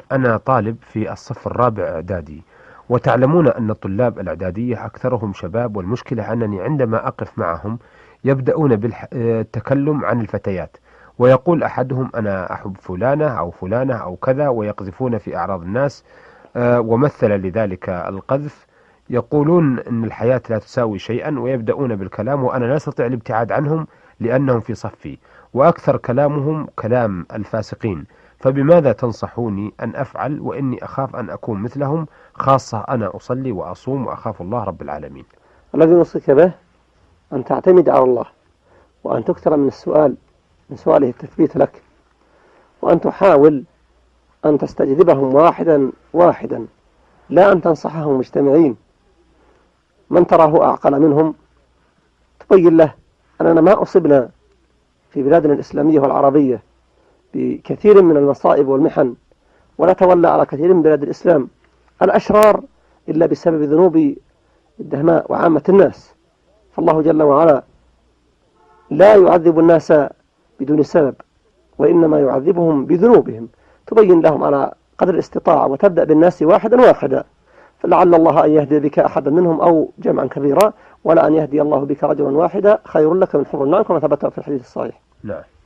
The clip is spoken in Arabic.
أنا طالب في الصف الرابع إعدادي، وتعلمون أن الطلاب الإعدادية أكثرهم شباب، والمشكلة أنني عندما أقف معهم يبدأون بالتكلم عن الفتيات، ويقول أحدهم أنا أحب فلانة أو فلانة أو كذا، ويقذفون في أعراض الناس. ومثل لذلك القذف، يقولون أن الحياة لا تساوي شيئا، ويبدأون بالكلام وأنا لا أستطيع الابتعاد عنهم لأنهم في صفي، وأكثر كلامهم كلام الفاسقين. فبماذا تنصحوني أن أفعل، وإني أخاف أن أكون مثلهم، خاصة أنا أصلي وأصوم وأخاف الله رب العالمين. الذي نوصيك به أن تعتمد على الله، وأن تكثر من السؤال، من سؤاله التثبيت لك، وأن تحاول أن تستجذبهم واحدا واحدا، لا أن تنصحهم مجتمعين. من تراه أعقل منهم تبين له أننا ما أصبنا في بلادنا الإسلامية والعربية بكثير من المصائب والمحن، ولا تولى على كثير من بلاد الإسلام الأشرار إلا بسبب ذنوب الدهماء وعامة الناس. فالله جل وعلا لا يعذب الناس بدون سبب، وإنما يعذبهم بذنوبهم. تبين لهم على قدر الاستطاعة، وتبدأ بالناس واحدا واحدا، فلعل الله أن يهدي بك أحدا منهم أو جمعا كبيرا، ولا أن يهدي الله بك رجلا واحدا خير لك من حمر النعم، كما ثبت في الحديث الصحيح. نعم.